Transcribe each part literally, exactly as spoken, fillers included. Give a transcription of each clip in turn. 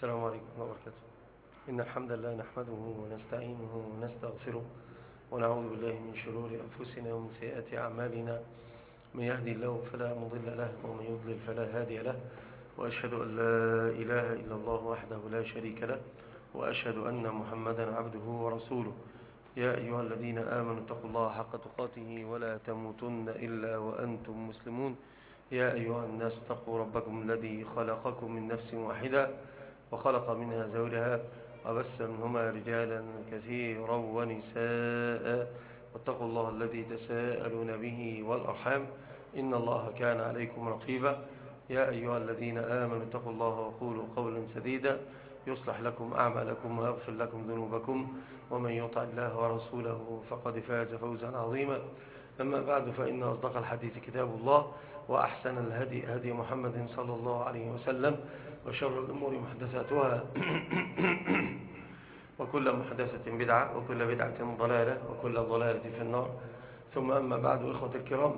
السلام عليكم ورحمة الله وبركاته. إن الحمد لله نحمده ونستعينه ونستغفره ونعوذ بالله من شرور أنفسنا ومن سيئات أعمالنا. من يهدي الله فلا مضل له ومن يضلل فلا هادي له، وأشهد أن لا إله إلا الله وحده لا شريك له، وأشهد أن محمدا عبده ورسوله. يا أيها الذين آمنوا اتقوا الله حق تقاته ولا تموتن إلا وأنتم مسلمون. يا أيها الناس اتقوا ربكم الذي خلقكم من نفس واحدة وخلق منها زوجها وبث منهما رجالا كثيرا ونساء، واتقوا الله الذي تساءلون به والأرحام إن الله كان عليكم رقيبا. يا أيها الذين آمنوا اتقوا الله وقولوا قولا سديدا يصلح لكم أعمالكم ويغفر لكم ذنوبكم، ومن يطع الله ورسوله فقد فاز فوزا عظيما. أما بعد، فإن أصدق الحديث كتاب الله، وأحسن الهدي هدي محمد صلى الله عليه وسلم، وشر الأمور محدثاتها وكل محدثة بدعة وكل بدعة ضلالة وكل ضلالة في النار. ثم أما بعد، إخوة الكرام،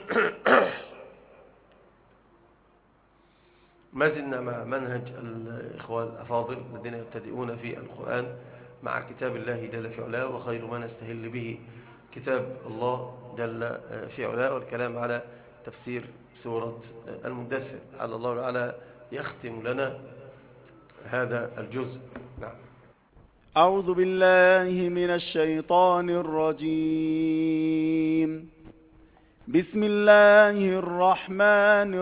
ما زلنا مع منهج الإخوة الأفاضل الذين يبتدئون في القرآن مع كتاب الله جل في علاه، وخير ما نستهل به كتاب الله جل في علاه، والكلام على تفسير سورة المدثر. على الله تعالى يختم لنا هذا الجزء. نعم. أعوذ بالله من الشيطان الرجيم. بسم الله الرحمن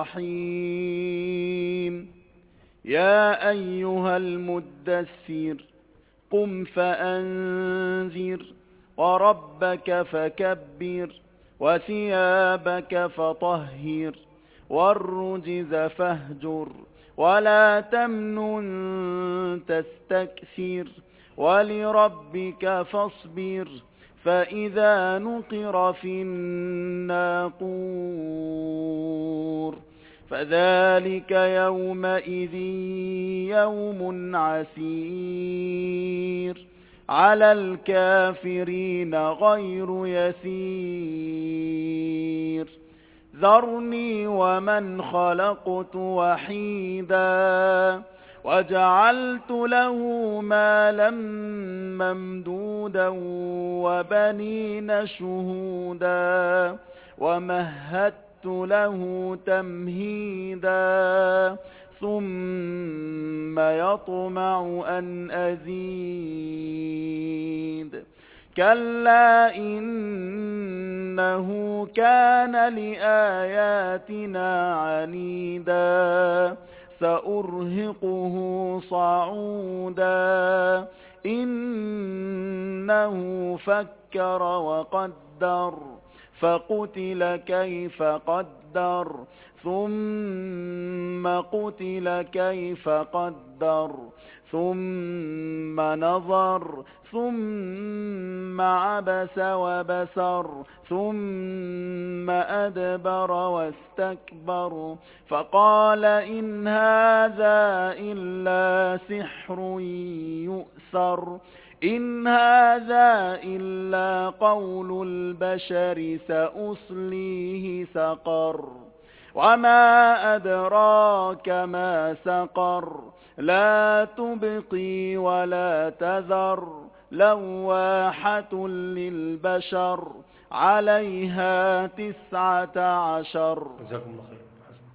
الرحيم. يا أيها المدثر قم فأنذر وربك فكبر وثيابك فطهر والرجز فاهجر ولا تمنن تستكثر ولربك فاصبر فإذا نقر في الناقور فذلك يومئذ يوم عسير على الكافرين غير يسير. ذرني ومن خلقت وحيدا وجعلت له مالا ممدودا وبنين شهودا ومهدت له تمهيدا ثم يطمع أن أزيد. كلا إنه كان لآياتنا عنيدا سأرهقه صعودا إنه فكر وقدر فقتل كيف قدر ثم قتل كيف قدر ثم نظر ثم عبس وبسر ثم أدبر واستكبر فقال إن هذا إلا سحر يؤثر إن هذا إلا قول البشر سأصليه سقر وما أدراك ما سقر لا تبقي ولا تذر لواحة للبشر عليها تسعة عشر. جزاكم الله خير.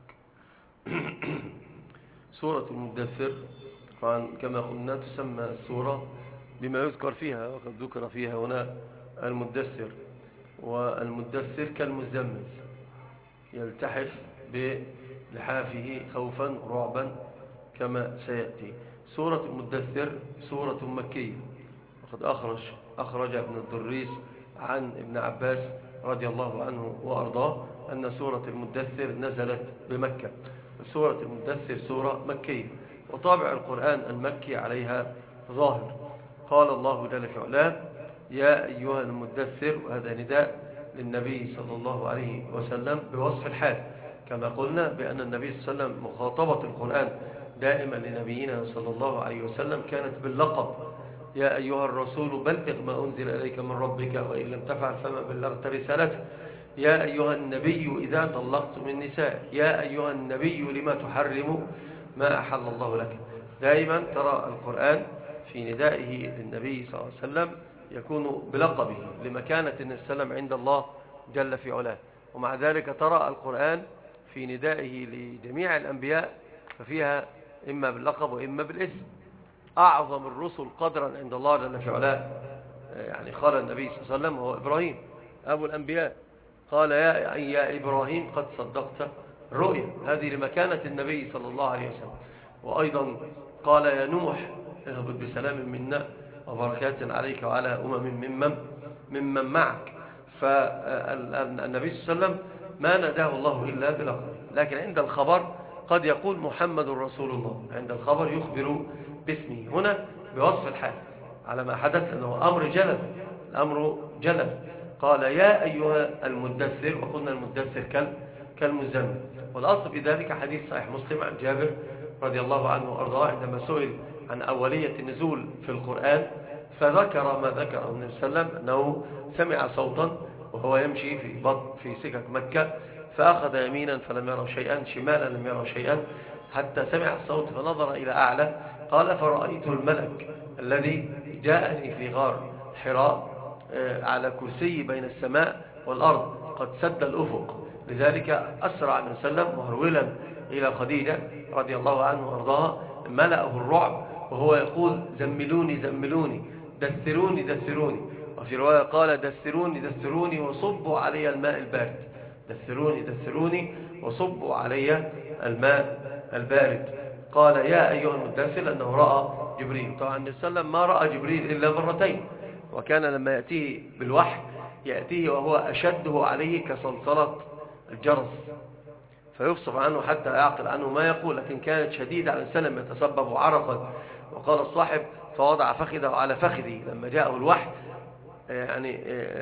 سورة المدثر كما قلنا تسمى السورة بما يذكر فيها، وقد ذكر فيها هنا المدثر، والمدثر كالمزمل يلتحف بلحافه خوفا رعبا كما سيأتي. سورة المدثر سورة مكية، وقد أخرج أخرج ابن الدريس عن ابن عباس رضي الله عنه وأرضاه أن سورة المدثر نزلت بمكة. سورة المدثر سورة مكية، وطابع القرآن المكي عليها ظاهر. قال الله جل في علاه يا أيها المدثر، وهذا نداء للنبي صلى الله عليه وسلم بوصف الحال، كما قلنا بأن النبي صلى الله عليه وسلم مخاطبة القرآن دائما لنبينا صلى الله عليه وسلم كانت باللقب يا أيها الرسول بلغ ما أنزل إليك من ربك وإن لم تفعل فما بلغت رسالته. يا أيها النبي إذا طلقتم النساء، يا أيها النبي لما تحرم ما أحل الله لك. دائما ترى القرآن في ندائه للنبي صلى الله عليه وسلم يكون بلقبه لمكانة النبي صلى الله عليه وسلم عند الله جل في علاه. ومع ذلك ترى القرآن في ندائه لجميع الأنبياء ففيها إما باللقب وإما بالاسم. أعظم الرسل قدرا عند الله جل في علاه يعني قال النبي صلى الله عليه وسلم هو إبراهيم أبو الأنبياء، قال يا, يا إبراهيم قد صدقت الرؤيا، هذه لمكانة النبي صلى الله عليه وسلم. وأيضا قال يا نوح اهبط بسلام منا وبركات عليك وعلى أمم ممن, ممن معك. فالنبي صلى الله عليه وسلم ما نداه الله إلا بلقب، لكن عند الخبر قد يقول محمد رسول الله، عند الخبر يخبر باسمه، هنا بوصف الحال على ما حدث لأنه أمر جلل، الأمر جلل. قال يا أيها المدثر، وقلنا المدثر كالمزمل. والأصل في ذلك حديث صحيح مسلم عن جابر رضي الله عنه وأرضاه عندما سئل عن أولية النزول في القرآن فذكر ما ذكره النبي صلى الله عليه وسلم أنه سمع صوتا وهو يمشي في بطن في سكك مكة فأخذ يمينا فلم يرى شيئا، شمالا لم يرى شيئا، حتى سمع الصوت فنظر إلى أعلى قال فرأيت الملك الذي جاءني في غار حراء على كرسي بين السماء والأرض قد سد الأفق. لذلك أسرع النبي صلى الله عليه وسلم مهرولا إلى خديجة رضي الله عنه وأرضاها، ملأه الرعب وهو يقول زملوني زملوني دثروني دثروني، وفي رواية قال دثروني دثروني وصبوا علي الماء البارد، دثروني دثروني وصبوا علي الماء البارد. قال يا أيها المدثر أنه رأى جبريل. طبعا النبي صلى الله عليه وسلم ما رأى جبريل إلا مرتين، وكان لما يأتيه بالوحي يأتيه وهو أشده عليه كصلصلة الجرس فيفصح عنه حتى يعقل عنه ما يقول، لكن كانت شديدة على السلم يتسبب عرقا. وقال الصاحب فوضع فخذه على فخذي لما جاءه الوحي، يعني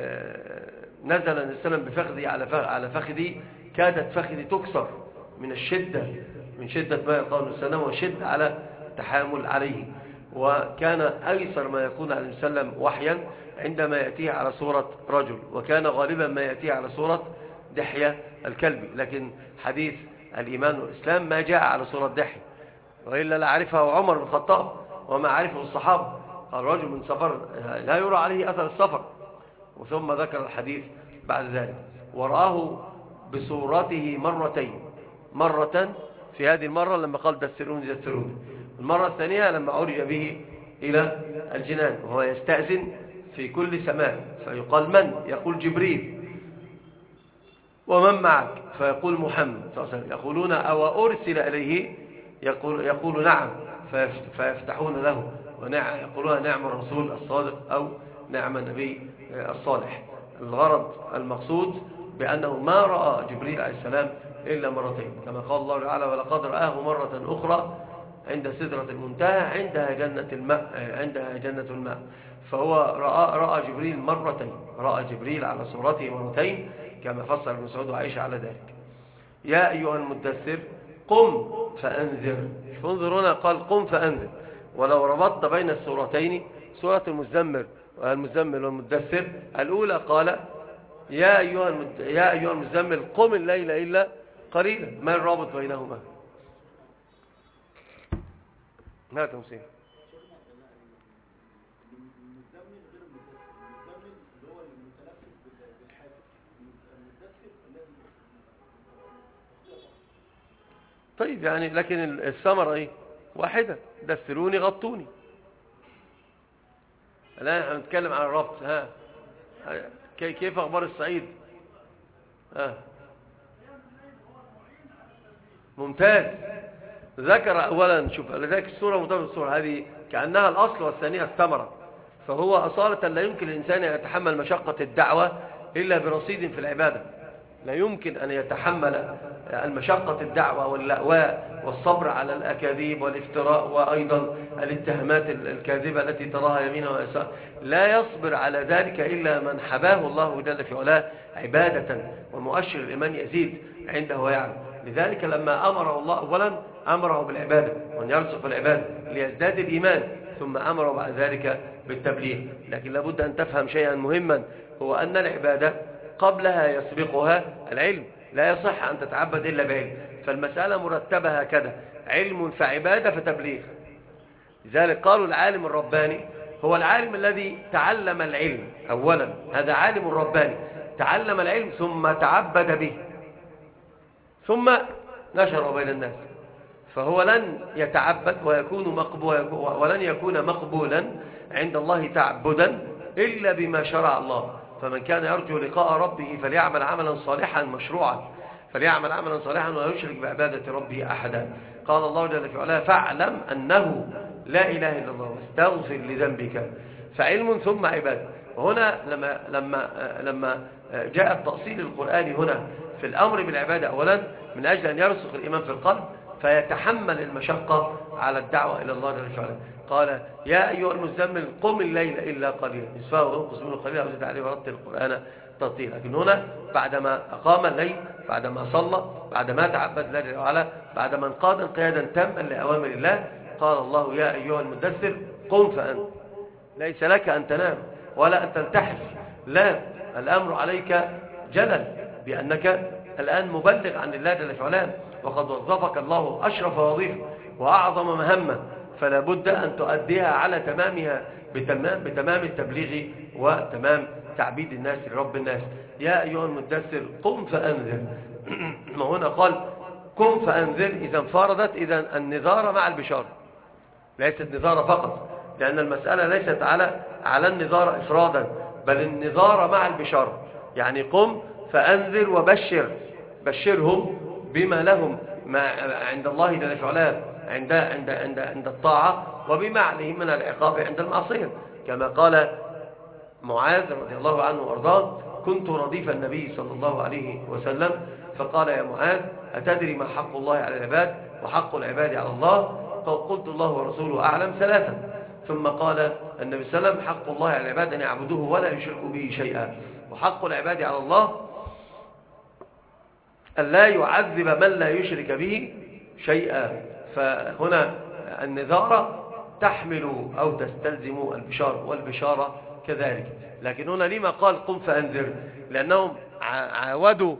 نزل السلم بفخذي على فخذي كادت فخذي تكسر من الشدة من شدة ما يقال السلام وشد على التحامل عليه. وكان أيسر ما يكون عليه السلام وحيا عندما يأتيه على صورة رجل، وكان غالبا ما يأتيه على صورة دحية الكلبي، لكن حديث الإيمان والإسلام ما جاء على صورة دحية، وإلا لعرفه عمر بن الخطاب وما عرفه الصحابة. قال رجل من سفر لا يرى عليه أثر السفر، وثم ذكر الحديث بعد ذلك. ورآه بصورته مرتين، مرة في هذه المرة لما قال دثروني دثروني، المرة الثانية لما عرج به إلى الجنان وهو يستأذن في كل سماء فيقال من؟ يقول جبريل. ومن معك؟ فيقول محمد صلى الله عليه وسلم. يقولون أو أرسل إليه؟ يقول, يقول نعم، فيفتحون له ويقولون نعم الرسول الصادق أو نعم النبي الصالح. الغرض المقصود بأنه ما رأى جبريل عليه السلام إلا مرتين، كما قال الله تعالى ولقد رآه مرة أخرى عند سدرة المنتهى عندها جنة الماء عندها جنة الماء. فهو رأى, رأى جبريل مرتين، رأى جبريل على صورته مرتين كما فسر ابن مسعود وعائشة على ذلك. يا أيها المدثر قم فأنذر، فانظر هنا قال قم فأنذر. ولو ربطت بين السورتين سورة المزمل والمزمل والمدثر الأولى قال يا أيها, المد... يا أيها المزمل قم الليل إلا قليلا، ما الرابط بينهما؟ ما تمثيل طيب يعني، لكن الثمرة ايه واحدة، دثروني غطوني. الآن احنا نتكلم عن الربط. ها كيف أخبار الصعيد؟ ها ممتاز. ذكر أولا، شوف لذلك السورة مطابقة السورة هذه كأنها الأصل والثانية الثمرة. فهو أصالة لا يمكن الإنسان أن يتحمل مشقة الدعوة إلا برصيد في العبادة. لا يمكن أن يتحمل المشقة الدعوة واللأواء والصبر على الأكاذيب والافتراء وأيضا الاتهامات الكاذبة التي تراها يمينا ويسار، لا يصبر على ذلك إلا من حباه الله جل في علاه عبادة، ومؤشر الإيمان يزيد عنده ويعلم. لذلك لما أمره الله أولا أمره بالعبادة وأن يرزق العبادة ليزداد الإيمان، ثم أمره بعد ذلك بالتبليغ. لكن لابد أن تفهم شيئا مهما، هو أن العبادة قبلها يسبقها العلم، لا يصح أن تتعبد إلا بعلم. فالمسألة مرتبة هكذا، علم فعبادة فتبليغ، لذلك قالوا العالم الرباني هو العالم الذي تعلم العلم أولا، هذا عالم رباني تعلم العلم ثم تعبد به ثم نشر بين الناس، فهو لن يتعبد ويكون مقبول ولن يكون مقبولا عند الله تعبدا إلا بما شرع الله. فمن كان يرجو لقاء ربه فليعمل عملا صالحا مشروعا فليعمل عملا صالحا ولا يشرك بعبادة ربه أحدا. قال الله جل في علاه فاعلم أنه لا إله إلا الله واستغفر لذنبك، فعلم ثم عبادة. وهنا لما, لما, لما جاء التأصيل القرآني هنا في الأمر بالعبادة أولا من أجل أن يرسخ الإيمان في القلب فيتحمل المشقة على الدعوة إلى الله جل في علاه. قال يا أيها المزمل قم الليل إلا قليلا نصفه أو انقص منه قليلا أو زد عليه ورتل القرآن ترتيلا. لكن هنا بعدما أقام الليل، بعدما صلى، بعدما تعبد الله جل وعلا، بعدما انقاد انقيادا تاما لأوامر الله، قال الله يا أيها المدثر قم فأنت. ليس لك أن تنام ولا أن تلتحف، لا، الأمر عليك جلل بأنك الآن مبلغ عن الله جل وعلا، وقد وظفك الله أشرف وظيفة وأعظم مهمة، فلا بد أن تؤديها على تمامها بتمام, بتمام التبليغ وتمام تعبيد الناس لرب الناس. يا أيها المدثر قم فأنذر. ما هنا قال قم فأنذر، إذا انفردت إذا النذار مع البشارة، ليست نذارة فقط، لأن المسألة ليست على على النذارة إفرادا، بل النذارة مع البشارة. يعني قم فأنذر وبشر، بشرهم بما لهم ما عند الله جل وعلا عند عند عند عند الطاعة، وبما عليهم من العقاب عند المعصية. كما قال معاذ رضي الله عنه وارضاه كنت رديف النبي صلى الله عليه وسلم فقال يا معاذ أتدري ما حق الله على العباد وحق العباد على الله؟ قلت الله ورسوله أعلم ثلاثا. ثم قال النبي صلى الله عليه وسلم حق الله على العباد أن يعبدوه ولا يشركوا به شيئا، وحق العباد على الله أن لا يعذب من لا يشرك به شيئا. فهنا النذارة تحمل أو تستلزم البشارة، والبشارة كذلك. لكن هنا لما قال قم فأنذر؟ لأنهم عاودوا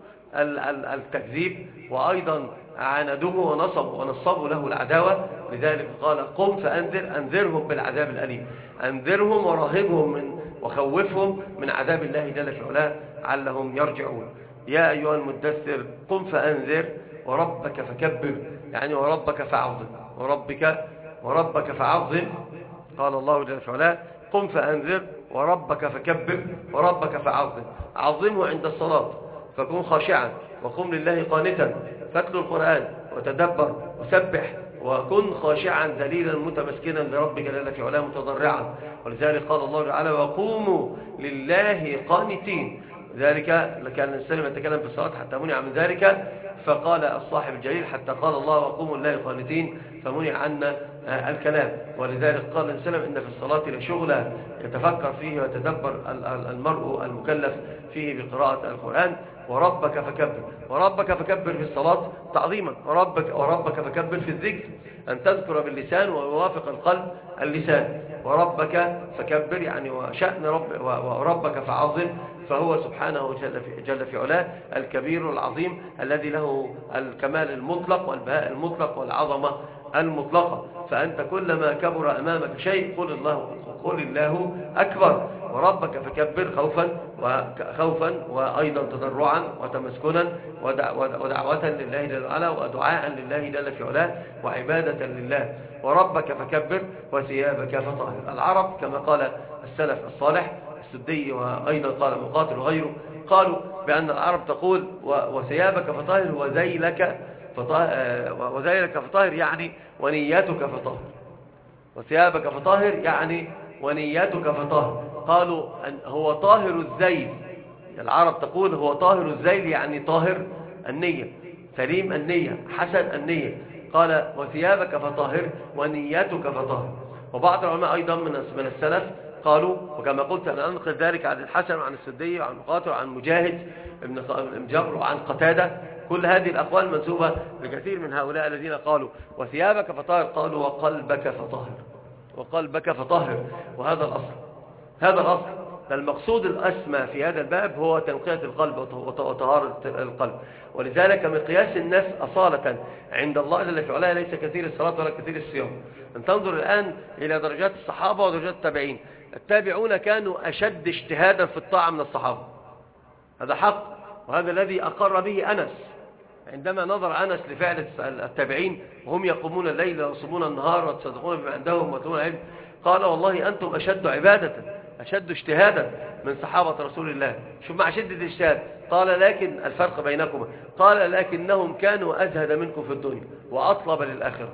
التكذيب وأيضا عاندوه ونصبوا ونصبوا له العداوة، لذلك قال قم فأنذر، أنذرهم بالعذاب الأليم، أنذرهم ورهبهم من وخوفهم من عذاب الله جل في علاه علهم يرجعون. يا أيها المدثر قم فأنذر وربك فكبر، يعني وربك فعظم، وربك وربك فعظم. قال الله جل في علاه قم فأنذر وربك فكبر وربك فعظم، عظمه عند الصلاة فكن خاشعا، وقم لله قانتا، فاتلو القرآن وتدبر وسبح، وكن خاشعا ذليلا متمسكنا لربك جل في علاه متضرعا. ولذلك قال الله تعالى وقوموا لله قانتين. ذلك كان الإنسان يتكلم في الصلاة حتى منع من ذلك، فقال الصاحب الجليل حتى قال الله وقوموا لله قانتين فمنع عنا الكلام. ولذلك قال الإنسان إن في الصلاة لشغلة يتفكر فيه ويتدبر المرء المكلف فيه بقراءة القرآن. وربك فكبر، وربك فكبر في الصلاة تعظيما، وربك, وربك فكبر في الذكر، أن تذكر باللسان ويوافق القلب اللسان. وربك فكبر يعني وشأن رب وربك فعظم، فهو سبحانه جل في, جل في علاه الكبير العظيم الذي له الكمال المطلق والبهاء المطلق والعظمة المطلقة. فأنت كلما كبر أمامك شيء قل الله قل الله أكبر. وربك فكبر خوفا وخوفا وأيضا تضرعا وتمسكنا ودعوة لله جل وعلا ودعاء لله جل في علاه وعبادة لله. وربك فكبر وثيابك فطهر. العرب كما قال السلف الصالح السدي وأيضا قال مقاتل وغيره قالوا بأن العرب تقول وثيابك فطهر وذيلك فطهر، وذيلك فطهر يعني ونياتك فطهر، وثيابك فطهر يعني ونياتك فطهر. قالوا أن هو طاهر الذيل، العرب تقول هو طاهر الذيل يعني طاهر النية، سليم النية، حسن النية. قال وثيابك فطهر ونياتك فطهر. وبعض العلماء أيضا من السلف قالوا وكما قلت أنا أنقل ذلك عن الحسن وعن السدي وعن مقاتل وعن مجاهد ابن جبر وعن قتادة، كل هذه الأقوال منسوبة لكثير من هؤلاء الذين قالوا وثيابك فطهر، قالوا وقلبك فطهر، وقلبك فطهر. وهذا الأصل، هذا الأصل المقصود الأسمى في هذا الباب هو تنقية القلب وطهارة القلب. ولذلك مقياس الناس أصالة عند الله جل في علاه ليس كثير الصلاة ولا كثير الصيام. أن تنظر الآن إلى درجات الصحابة ودرجات التابعين. التابعون كانوا أشد اجتهادا في الطاعة من الصحابة، هذا حق، وهذا الذي أقر به أنس عندما نظر أنس لفعل التابعين وهم يقومون الليل ويصومون النهار ويتصدقون بما عندهم ويطلبون العلم، قال والله أنتم أشد عبادة أشد اجتهادا من صحابة رسول الله. شوف مع شدة الاجتهاد، قال لكن الفرق بينكم، قال لكنهم كانوا أزهد منكم في الدنيا وأطلب للآخرة.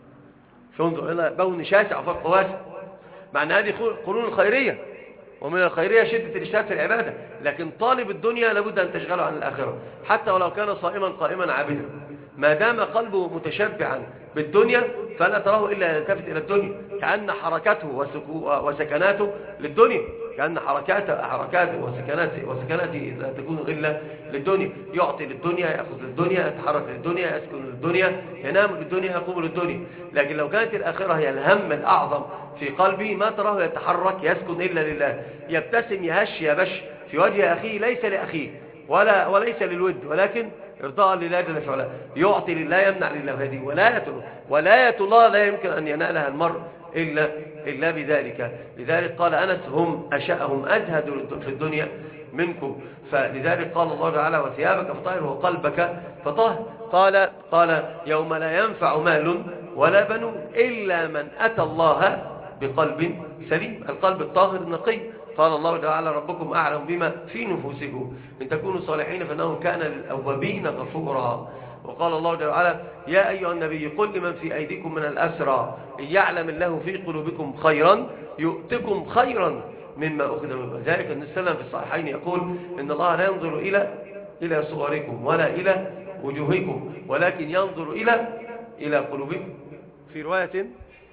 فانظر هنا بون شاسع وفرق واسع، مع أن هذه قرون الخيرية، ومن الخيرية شدة الاجتهاد في العبادة، لكن طالب الدنيا لابد أن تشغله عن الآخرة حتى ولو كان صائما قائما عابدا، ما دام قلبه متشبعا بالدنيا فلا تراه إلا يلتفت إلى الدنيا، كأن حركته وسكناته للدنيا، كأن حركاته حركاته وسكناته وسكناته لا تكون إلا للدنيا، يعطي للدنيا، يأخذ للدنيا، يتحرك للدنيا، يسكن للدنيا، ينام للدنيا، يقوم للدنيا. لكن لو كانت الآخرة هي الهم الأعظم في قلبه ما تراه يتحرك يسكن إلا لله، يبتسم يهش يبش في وجه أخيه ليس لأخيه ولا وليس للود، ولكن ارضاء لله جل في علاه، يعطي لله يمنع لله. هذه ولاية الله، ولاية الله لا يمكن أن ينالها المرء إلا إلا بذلك. لذلك قال أنس هم أشأهم أزهد في الدنيا منكم. فلذلك قال الله تعالى وثيابك فطهر وقلبك فطهر. قال قال يوم لا ينفع مال ولا بنون إلا من أتى الله بقلب سليم، القلب الطاهر النقي. قال الله تعالى ربكم أعلم بما في نفوسكم إن تكونوا صالحين فإنه كان للأوابين غفورا. وقال الله تعالى يا أيها النبي قل لمن في أيديكم من الأسرى إن يعلم الله في قلوبكم خيرا يؤتكم خيرا مما أخذ منكم. ذلك النبي صلى الله عليه وسلم في الصحيحين يقول إن الله لا ينظر إلى إلى صوركم ولا إلى وجوهكم ولكن ينظر إلى إلى قلوبكم. في رواية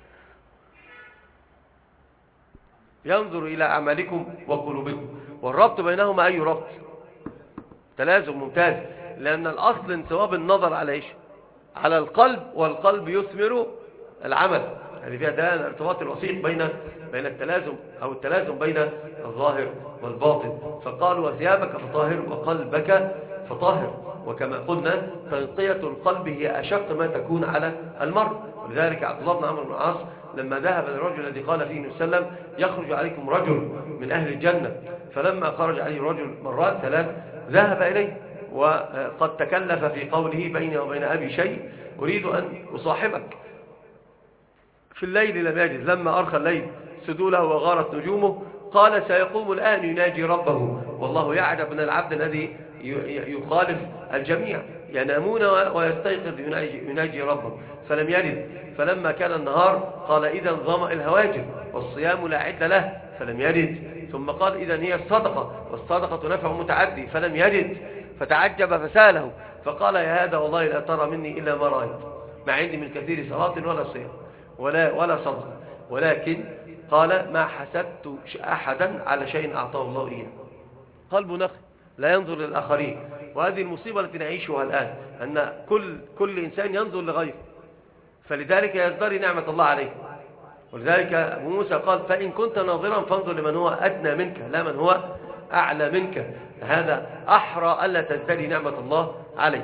ينظر إلى أعمالكم وقلوبكم. والربط بينهما أي ربط؟ تلازم ممتاز، لأن الأصل انصواب النظر على إيش؟ على القلب، والقلب يثمر العمل. يعني فيها ده الارتباط الوسيط بين بين التلازم أو التلازم بين الظاهر والباطن. فقالوا وثيابك فطاهر وقلبك فطاهر. وكما قلنا تنقية القلب هي أشق ما تكون على المرء. ولذلك عبد الله بن عمرو بن العاص لما ذهب للرجل الذي قال فيه النبي صلى الله عليه وسلم يخرج عليكم رجل من أهل الجنة، فلما خرج عليه رجل مرات ثلاث ذهب إليه وقد تكلف في قوله بيني وبين أبي شيء أريد أن أصاحبك. في الليل لم يجد، لما أرخى الليل سدوله وغارت نجومه قال سيقوم الآن يناجي ربه. والله يعجب من العبد الذي يخالف الجميع، ينامون ويستيقظ يناجي ربه، فلم يرد. فلما كان النهار قال إذا ظمأ الهواجر والصيام لا عد له، فلم يرد. ثم قال إذا هي الصدقة والصدقة نفع متعدي، فلم يرد. فتعجب فساله فقال يا هذا والله لا ترى مني إلا ما رأيت، ما عندي من كثير صلاة ولا صيام ولا ولا صدقة، ولكن قال ما حسدت أحدا على شيء أعطاه الله إياه. قلب نقي لا ينظر للآخرين. وهذه المصيبة التي نعيشها الآن، أن كل كل إنسان ينظر لغيره، فلذلك يزدري نعمة الله عليه. ولذلك أبو موسى قال فإن كنت ناظرا فانظر لمن هو أدنى منك لا من هو أعلى منك، هذا أحرى ألا تزدري نعمة الله عليك.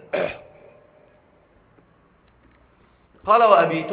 قال وأبيت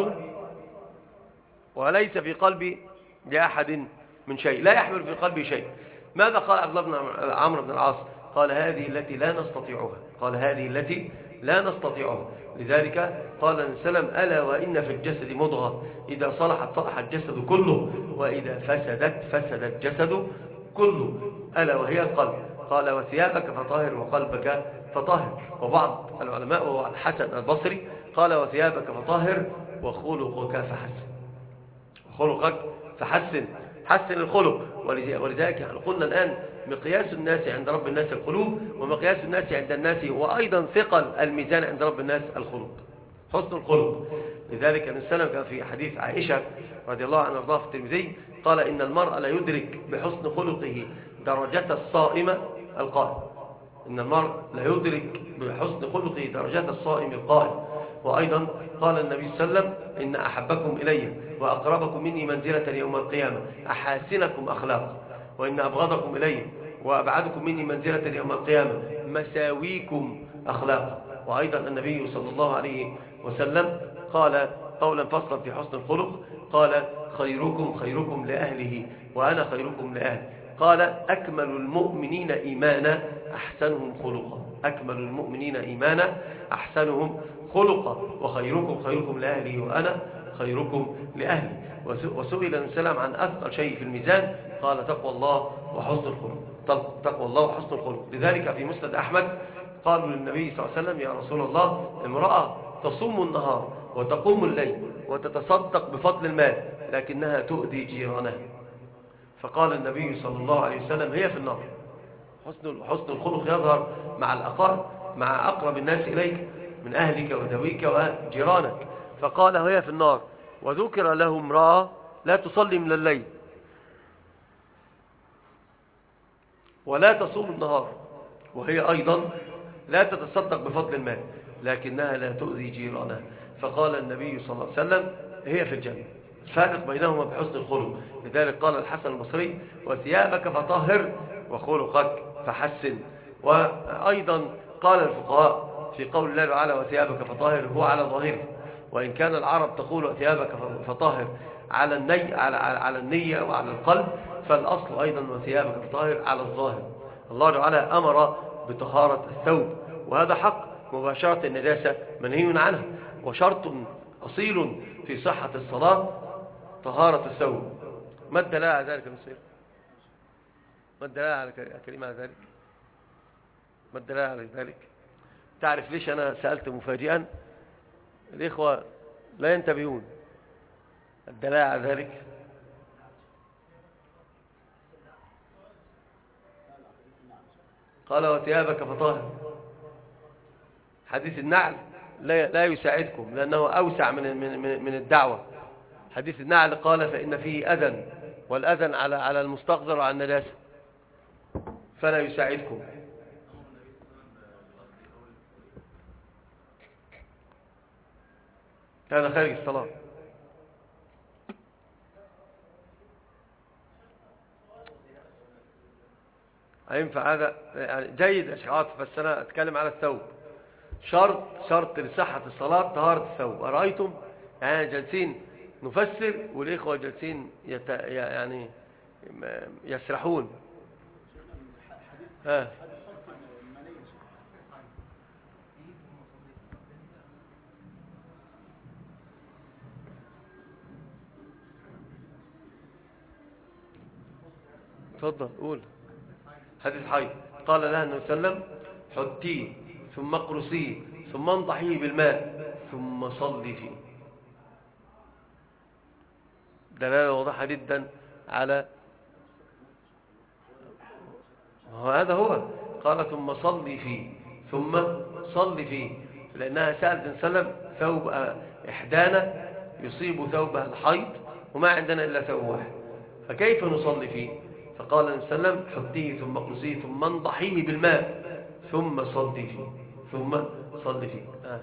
وليس في قلبي لأحد من شيء، لا يحمل في قلبي شيء. ماذا قال عبد الله بن عمرو بن العاص؟ قال هذه التي لا نستطيعها، قال هذه التي لا نستطيعها. لذلك قال النبي صلى الله عليه وسلم ألا وإن في الجسد مضغة إذا صلحت صلح الجسد كله وإذا فسدت فسد الجسد كله ألا وهي القلب. قال وثيابك فطاهر وقلبك فطاهر. وبعض العلماء وهو الحسن البصري قال وثيابك فطاهر وخلقك فحسن، خلقك فحسن، حسن الخلق. ولذلك قلنا الآن مقياس الناس عند رب الناس القلوب، ومقياس الناس عند الناس وأيضا ثقل الميزان عند رب الناس الخلق، حسن الخلق. لذلك النبي صلى الله عليه وسلم كان في حديث عائشة رضي الله عنها وارضاها في الترمذي قال إن المرء لا يدرك بحسن خلقه درجة الصائم القائم، إن المرء لا يدرك بحسن خلقه درجة الصائم القائم. وأيضا قال النبي صلى الله عليه وسلم إن أحبكم إلي وأقربكم مني منزلة يوم القيامة أحاسنكم أخلاق. وإن أبغضكم إلي وأبعدكم مني منزلة يوم القيامة مساويكم أخلاقا. وأيضا النبي صلى الله عليه وسلم قال قولا فصلا في حسن الخلق، قال خيركم خيركم لأهله وأنا خيركم لأهلي. قال أكمل المؤمنين إيمانا أحسنهم خلقا، أكمل المؤمنين إيمانا أحسنهم خلقا، وخيركم خيركم لأهله وأنا خيركم لأهلي. وسئل النبي صلى الله عليه وسلم عن أثقل شيء في الميزان، قال تقوى الله وحسن الخلق، تقوى الله وحسن الخلق. لذلك في مسند أحمد قالوا للنبي صلى الله عليه وسلم يا رسول الله امرأة تصوم النهار وتقوم الليل وتتصدق بفضل المال لكنها تؤذي جيرانها، فقال النبي صلى الله عليه وسلم هي في النار. حسن حسن الخلق يظهر مع الأقارب، مع أقرب الناس إليك من أهلك وذويك وجيرانك. فقال هي في النار. وذكر له امرأة لا تصلي من الليل ولا تصوم النهار وهي أيضا لا تتصدق بفضل المال لكنها لا تؤذي جيرانها، فقال النبي صلى الله عليه وسلم هي في الجنة. الفارق بينهما بحسن الخلق. لذلك قال الحسن البصري وثيابك فطهر وخلقك فحسن. وأيضا قال الفقهاء في قول الله تعالى وثيابك فطهر هو على ظاهره، وإن كان العرب تقول وثيابك فطهر على النية على على النية وعلى القلب، فالأصل أيضا وثيابك فطهر على الظاهر. الله تعالى أمر بطهارة الثوب، وهذا حق. مباشرة النجاسة منهي عنها، وشرط أصيل في صحة الصلاة طهارة الثوب. ما الدلالة على ذلك يا مسير؟ ما الدلالة على كلمة على ذلك؟ ما الدلالة على ذلك؟ تعرف ليش أنا سألت مفاجئا؟ الإخوة لا ينتبهون. الدلالة على ذلك قال وثيابك فطاهر. حديث النعل لا لا يساعدكم لأنه أوسع من من من الدعوة. حديث النعل قال فإن فيه أذى، والأذى على على المستقذر وعلى النجاسة، فلا يساعدكم. هذا خارج الصلاة. هينفع هذا يعني جيد يا شيخ عاطف، بس أنا أتكلم على الثوب. شرط شرط لصحة الصلاة طهارة الثوب. أرأيتم يعني جالسين نفسر والإخوة جالسين يت... يعني يسرحون. ها تفضل قول. حديث حي قال لها النبي صلى الله عليه وسلم حطيه ثم اقرصيه ثم انضحيه بالماء ثم صلي فيه. دلالة واضحة جدا على هذا. هو قال ثم صلي فيه ثم صلي فيه، لأنها سألت النبي صلى الله عليه وسلم ثوب إحدانا يصيب ثوبها الحيض وما عندنا إلا ثوب واحد، فكيف نصلي فيه؟ فقال النبي صلى الله عليه وسلم حطيه ثم اقرصيه ثم انضحيه بالماء ثم صلي فيه ثم صلي فيه. آه.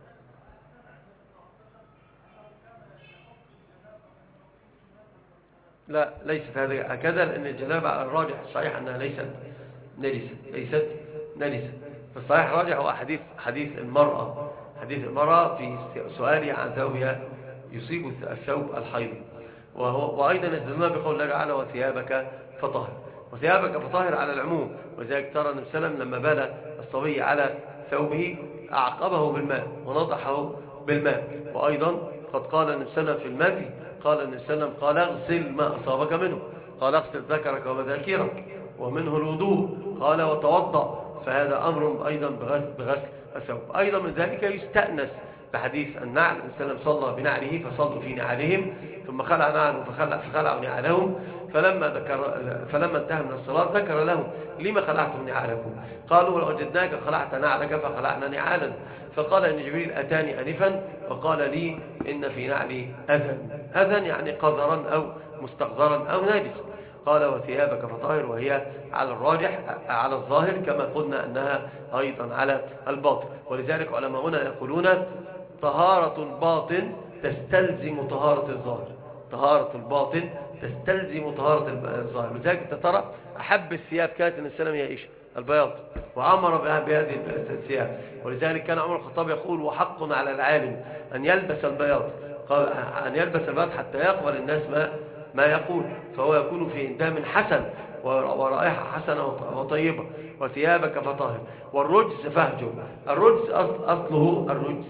لا ليست هذا هكذا، لأن الجنابة على الراجح الصحيح أنها ليست نجسة، ليست نجسة. فالصحيح الراجح هو حديث حديث المرأة حديث المرأة في سؤالها عن ثوبها يصيب الثوب الحيض. وهو وأيضا يستدلون بقول الله تعالى وثيابك فطهر. وثيابك فطهر على العموم، وذلك ترى النبي صلى الله عليه وسلم لما بال الصبي على ثوبه أعقبه بالماء ونضحه بالماء. وأيضا قد قال النبي صلى الله عليه وسلم في المذي قال النبي صلى الله عليه وسلم قال اغسل ما أصابك منه، قال اغسل ذكرك ومذاكرك ومنه الوضوء، قال وتوضأ. فهذا أمر أيضا بغسل, بغسل الثوب. أيضا من ذلك يستأنس بحديث النعل، النبي صلى الله عليه وسلم صلى بنعله فصلوا في نعلهم ثم خلع نعله فخلع فخلعوا نعلهم، فلما ذكر فلما انتهى من الصلاة ذكر لهم لما خلعتم نعالكم؟ قالوا وجدناك خلعت نعلك فخلعنا نعالا. فقال ان جبريل اتاني انفا وقال لي ان في نعلي اذى. اذى يعني قذرا او مستقذرا او ناجس. قال وثيابك فطاهر، وهي على الراجح على الظاهر كما قلنا انها ايضا على الباطن. ولذلك علماؤنا يقولون طهارة الباطن تستلزم طهارة الظاهر. طهارة الباطن تستلزم طهارة الظاهر. لذلك انت ترى أحب الثياب كانت النبي صلى الله عليه وسلم هي إيش؟ البياض، وأمر بها بهذه الثياب. ولذلك كان عمر الخطاب يقول: وحق على العالم أن يلبس البياض، قال أن يلبس البياض حتى يقبل الناس ما ما يقول، فهو يكون في إندام حسن ورائحة حسنة وطيبة. وثيابك فطهر والرجز فاهجر. الرجز أصل أصله الرجز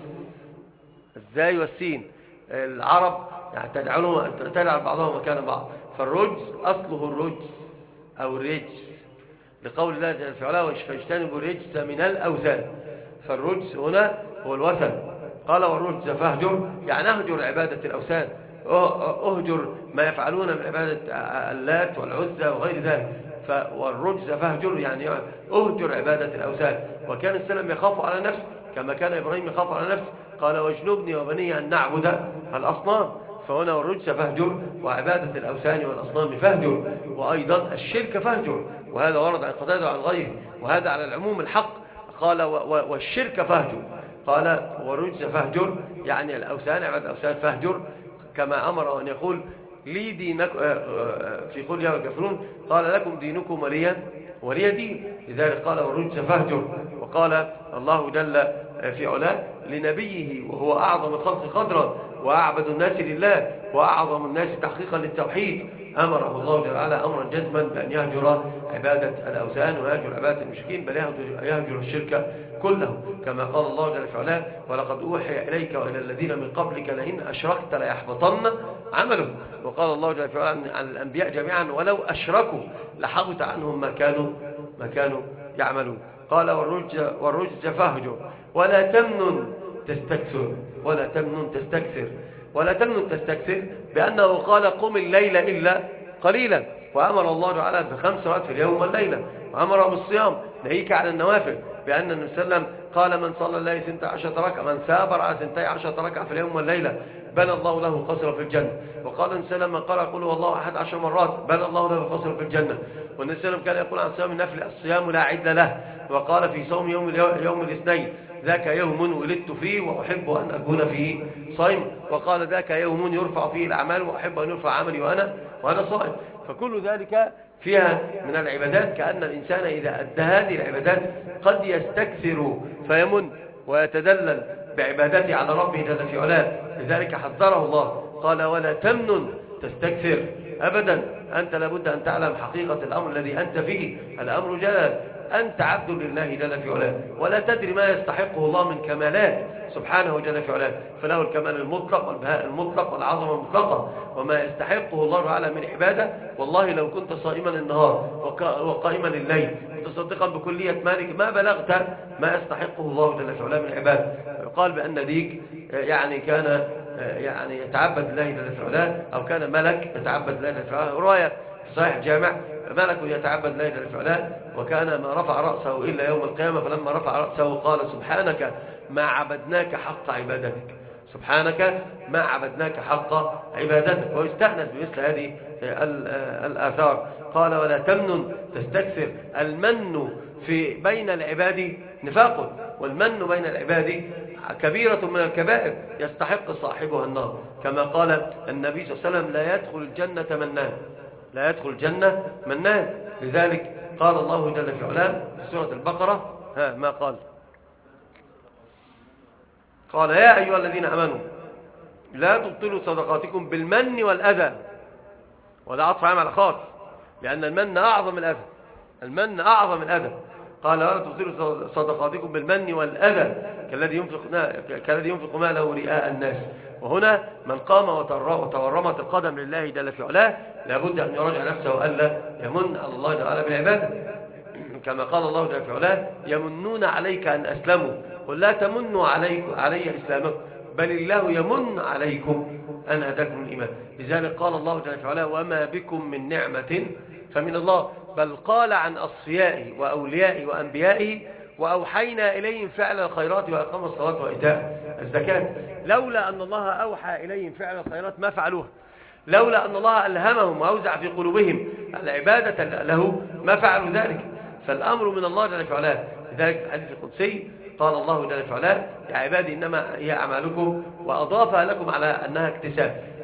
الزاي والسين، العرب يعني تجعلهم تجعل بعضهم مكان بعض، فالرجز أصله الرجز أو الرجز، لقول الله جل في علاه: فاجتنبوا الرجز من الأوثان. فالرجز هنا هو الوثن. قال: والرجز فاهجر، يعني اهجر عبادة الأوثان، اهجر ما يفعلون من عبادة اللات والعزى وغير ذلك. والرجز فاهجر يعني اهجر عبادة الأوثان. وكان السلام يخاف على نفسه كما كان إبراهيم يخاف على نفسه، قال: واجنبني وبني أن نعبد الأصنام. فهنا والرجز فاهجر، وعبادة الأوثان والأصنام فاهجر، وأيضا الشرك فاهجر، وهذا ورد عن قتادة وعن غيره، وهذا على العموم الحق. قال: والشرك فاهجر. قال: والرجز فاهجر يعني الأوثان، عبادة الأوثان فاهجر، كما أمر أن يقول: لي دينك في قل يا الكافرون، قال: لكم دينكم ولي ولي دين. لذلك قال: والرجز فاهجر. وقال الله جل في علاه لنبيه وهو أعظم الخلق قدرا وأعبد الناس لله وأعظم الناس تحقيقا للتوحيد، أمره الله جل وعلا أمرا جزما بأن يهجر عبادة الأوثان ويهجر عبادة المشركين، بل يهجر الشرك كله، كما قال الله جل وعلا: ولقد أوحي إليك وإلى الذين من قبلك لئن أشركت ليحبطن عملهم. وقال الله جل وعلا عن الأنبياء جميعا: ولو أشركوا لحبط عنهم ما كانوا ما كانوا يعملون. قال: والرجز والرجز فاهجر ولا تمنن تستكثر ولا تمنن تستكثر ولا تمنن تستكثر بأنه قال: قم الليل إلا قليلا. وأمر الله تعالى بخمس صلوات في اليوم والليلة، وأمر بالصيام ناهيك عن النوافل، بأن النبي صلى الله عليه وسلم قال: من صلى الليل ثنتي عشرة ركعة، من سابر على ثنتي عشرة ركعة في اليوم والليلة بنى الله له قصرا في الجنة. وقال النبي صلى الله عليه وسلم: من قرأ قل هو الله أحد عشر مرات بنى الله له قصرا في الجنة. والنبي صلى الله عليه وسلم كان يقول عن صيام النفل: الصيام لا عد له. وقال في صوم يوم يوم الاثنين: ذاك يوم ولدت فيه وأحب أن أكون فيه صائم. وقال: ذاك يوم يرفع فيه الأعمال وأحب أن يرفع عملي وأنا وأنا صائم. فكل ذلك فيها من العبادات، كأن الإنسان إذا أدى هذه العبادات قد يستكثر فيمن ويتدلل بعبادته على ربه جل في علاه. لذلك حذره الله، قال: ولا تمنن تستكثر أبدا. أنت لابد أن تعلم حقيقة الأمر الذي أنت فيه، الأمر جلال، أنت عبد لله جل في علاه، ولا تدري ما يستحقه الله من كمالات سبحانه جل في علاه، فله الكمال المطلق والبهاء المطلق والعظمة المطلقة. وما يستحقه الله تعالى من عبادة، والله لو كنت صائما النهار وقائما الليل متصدقا بكلية مالك ما بلغت ما يستحقه الله جل في علاه من عبادة. يقال بأن ديك يعني كان يعني يتعبد الله جل في علاه، أو كان ملك يتعبد الله جل في علاه. رواية في صحيح جامع: ملك يتعبد الله جل في علاه، وكان ما رفع رأسه إلا يوم القيامة، فلما رفع رأسه قال: سبحانك ما عبدناك حق عبادتك، سبحانك ما عبدناك حق عبادتك. ويستأنس بمثل هذه الآثار. قال: ولا تمنن تستكثر. المن في بين العباد نفاق، والمن بين العباد كبيرة من الكبائر يستحق صاحبها النار، كما قال النبي صلى الله عليه وسلم: لا يدخل الجنة منان، لا يدخل الجنة منان. لذلك قال الله جل في علاه في سورة البقرة: ها ما قال؟ قال: يا أيها الذين آمنوا لا تبطلوا صدقاتكم بالمن والأذى. وده عطف عام على خاص، لأن المن أعظم الأذى، المن أعظم الأذى. قال: لا تبطلوا صدقاتكم بالمن والأذى كالذي ينفق كالذي ينفق ماله رئاء الناس. وهنا من قام وتورمت القدم لله جل في علاه لابد أن يراجع نفسه وألا يمن على الله تعالى بالعبادة، كما قال الله جل في علاه: يمنون عليك أن أسلموا قل لا تمنوا علي, علي إسلامكم بل الله يمن عليكم أن هداكم الإيمان. لذلك قال الله جل في علاه: وما بكم من نعمة فمن الله. بل قال عن أصفيائه وأوليائه وأنبيائه: وأوحينا إليهم فعل الخيرات وإقام الصلاة وإيتاء الزكاة. لولا أن الله أوحى إليهم فعل الخيرات ما فعلوها، لولا أن الله ألهمهم وأوزع في قلوبهم العبادة له ما فعلوا ذلك. فالأمر من الله جل في علاه. لذلك الحديث القدسي قال الله جل في علاه: يا عبادي إنما هي أعمالكم، وأضافها لكم على أنها اكتساب.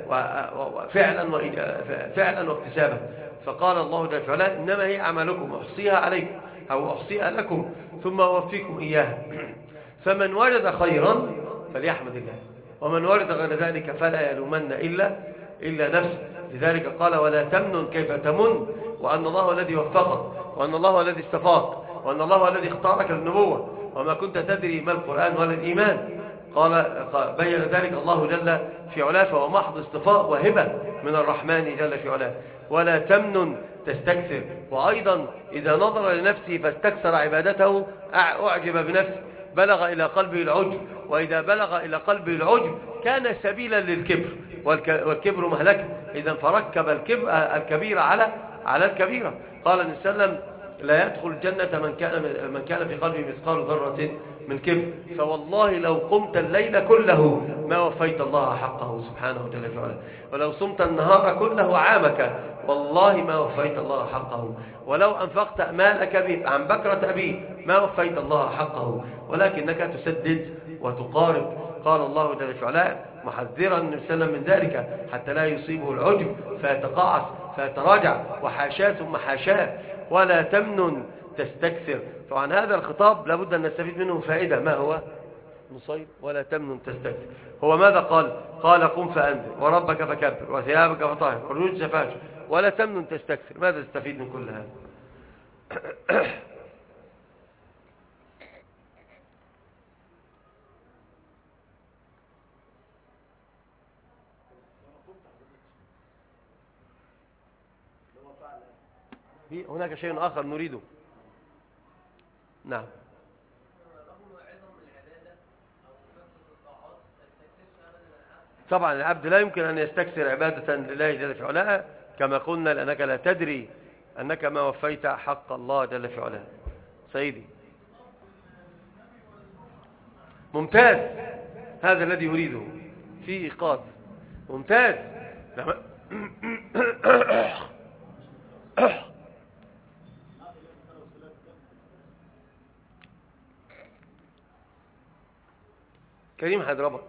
وفعلا فعلا واكتسابا. فقال الله جل وعلا إنما هي أعمالكم أحصيها عليكم أو أحصيها لكم ثم أوفيكم إياها، فمن وجد خيرا فليحمد الله، ومن وجد غير ذلك فلا يلومن إلا إلا نفسه. لذلك قال ولا تمنن كيف تمن، وأن الله الذي وفقك، وأن الله الذي استفاك، وأن الله الذي اختارك للنبوة، وما كنت تدري ما القرآن ولا الإيمان. قال بين ذلك الله جل في علاه، فهو محض اصطفاء وهبة من الرحمن جل في علاه. ولا تمنن تستكثر، وأيضا إذا نظر لنفسه فاستكثر عبادته أعجب بنفسه، بلغ إلى قلبه العجب، وإذا بلغ إلى قلبه العجب كان سبيلا للكبر، والكبر مهلكة. إذا فركب الكبير على على الكبيرة. قال النبي صلى الله عليه وسلم لا يدخل الجنة من كان من كان في قلبه مثقال ذرة من كبر. فوالله لو قمت الليل كله ما وفيت الله حقه سبحانه وتعالى، ولو صمت النهار كله عامك والله ما وفيت الله حقه، ولو أنفقت مالك عن بكرة أبيه ما وفيت الله حقه، ولكنك تسدد وتقارب. قال الله جل وعلا محذرا النبي صلى الله عليه وسلم من ذلك حتى لا يصيبه العجب فيتقاعس فيتراجع، وحاشاه ثم حاشاه. ولا تمنن تستكثر. طبعا هذا الخطاب لابد أن نستفيد منه فائدة. ما هو نصيب ولا تمنن تستكثر؟ هو ماذا قال؟ قال قم فأنذر وربك فكبر وثيابك فطهر والرجز فاهجر ولا تمنن تستكثر. ماذا تستفيد من كل هذا؟ هناك شيء آخر نريده. نعم. طبعا العبد لا يمكن أن يستكثر عبادة لله جل في علاه كما قلنا، لأنك لا تدري أنك ما وفيت حق الله جل في علاه. سيدي ممتاز، هذا الذي يريده في إيقاظ ممتاز. كريم هيضربك.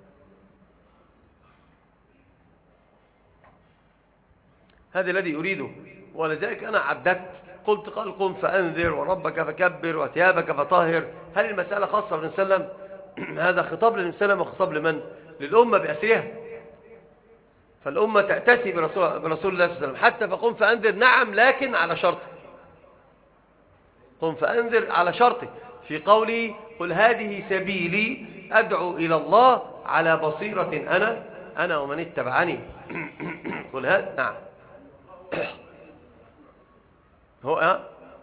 هذا الذي يريده، ولذلك أنا عددت قلت قال قم فأنذر وربك فكبر وثيابك فطهر. هل المسألة خاصة بالنبي صلى الله عليه وسلم؟ هذا خطاب للنبي صلى الله عليه وسلم وخطاب لمن؟ للأمة بأسرها. فالأمة تأتسي برسول, برسول الله صلى الله عليه وسلم حتى فقم فأنذر. نعم، لكن على شرط. قم فأنذر على شرطه في قولي قل هذه سبيلي أدعو إلى الله على بصيرة أنا أنا ومن اتبعني. قل هذا. نعم. هو أه؟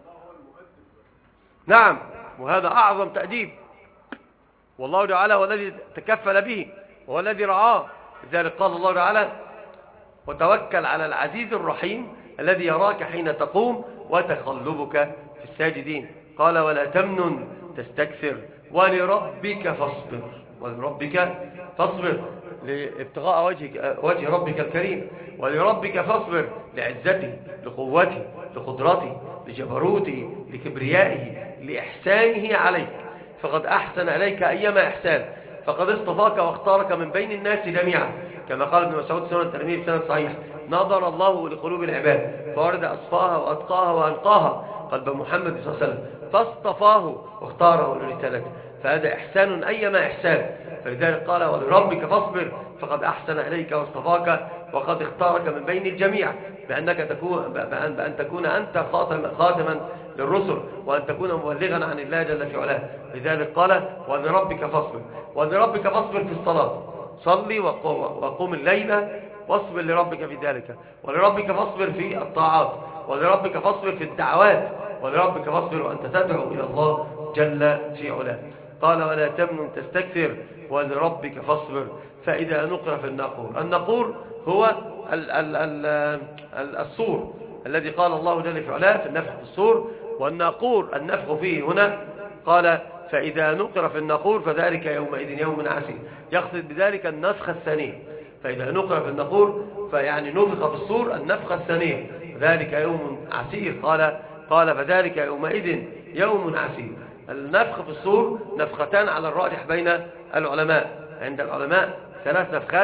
نعم، وهذا أعظم تأديب، والله تعالى هو الذي تكفل به وهو الذي رعاه. لذلك قال الله تعالى وتوكل على العزيز الرحيم الذي يراك حين تقوم وتقلبك في الساجدين. قال ولا تمنن تستكثر ولربك فاصبر. ولربك فاصبر لابتغاء وجه وجه ربك الكريم. ولربك فاصبر لعزته لقوته لقدرته لجبروته لكبريائه لإحسانه عليك، فقد أحسن إليك أيما إحسان، فقد اصطفاك واختارك من بين الناس جميعا، كما قال ابن مسعود سنة الترمذي بسند صحيح نظر الله لقلوب العباد فورد أصفاها وأتقاها وأنقاها قلب محمد صلى الله عليه وسلم فاصطفاه واختاره لرسالته، فهذا إحسان أيما إحسان. فلذلك قال ولربك فاصبر فقد أحسن إليك واصطفاك وقد اختارك من بين الجميع بأنك تكون بأن, بأن تكون أنت خاتم خاتما للرسل وأن تكون مبلغا عن الله جل في علاه. لذلك قال ولربك فاصبر. ولربك فاصبر في الصلاة، صلي وقوم الليل واصبر لربك في ذلك. ولربك فاصبر في الطاعات. ولربك فاصبر في الدعوات. ولربك فاصبر وأنت تدعو إلى الله جل في علاه. قال ولا تمنن تستكثر ولربك فاصبر. فإذا نقر في الناقور، الناقور هو ال ال ال ال الصور الذي قال الله جل في علاه في النفخ في الصور، والناقور النفخ فيه هنا قال فإذا نقر في الناقور فذلك يومئذ يوم عسير، يقصد بذلك النفخ الثانية. فإذا نقر في الناقور فيعني نفخ في الصور النفخ الثانية، ذلك يوم عسير. قال قال فذلك يومئذ يوم عسير. النفخ في الصور نفختان على الراجح بين العلماء، عند العلماء ثلاث نفخات،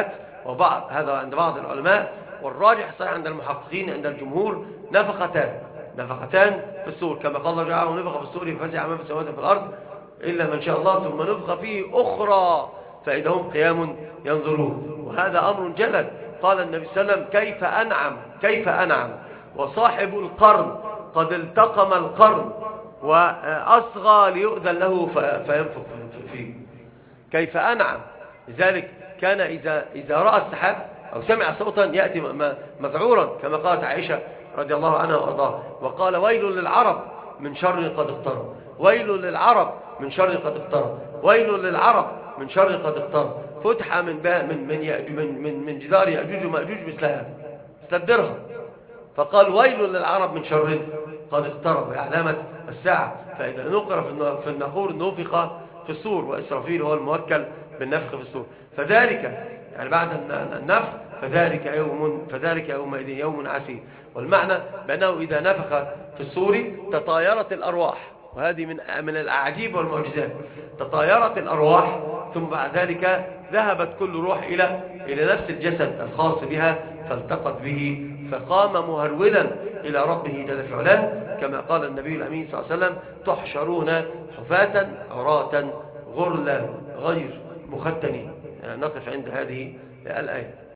وبعض هذا عند بعض العلماء، والراجح صحيح عند المحققين عند الجمهور نفختان نفختان في السور، كما قال الله جعله نفخ في السور ففزع ما في السماوات في الأرض إلا من شاء الله، ثم نفخ فيه أخرى فإذا هم قيام ينظرون. وهذا أمر جلل. قال النبي صلى الله عليه وسلم كيف أنعم كيف أنعم وصاحب القرن قد التقم القرن وأصغى ليؤذن له فينفخ فيه. كيف أنعم. لذلك كان إذا, إذا رأى السحاب أو سمع صوتا يأتي مذعورا كما قالت عائشة رضي الله عنها وأرضاها، وقال ويل للعرب من شر قد اقترب، ويل للعرب من شر قد اقترب، ويل للعرب من شر قد اقترب. فتح من من من من من جدار يأجوج ومأجوج مثلها استدرها، فقال ويل للعرب من شر قد اقترب، علامة الساعة. فإذا نقر في الناقور نفخ في الصور، وإسرافيل هو الموكل بالنفخ في الصور. فذلك يعني بعد النفخ فذلك يوم فذلك يومئذ يوم عسير. والمعنى بأنه إذا نفخ في الصور تطايرت الأرواح، وهذه من من الأعاجيب والمعجزات. تطايرت الأرواح ثم بعد ذلك ذهبت كل روح إلى إلى نفس الجسد الخاص بها فالتقت به، فقام مهرولا إلى ربه جل في علاه، كما قال النبي الأمين صلى الله عليه وسلم تحشرون حفاة عراة غرلا غير مختنين. يعني نقف عند هذه الآية.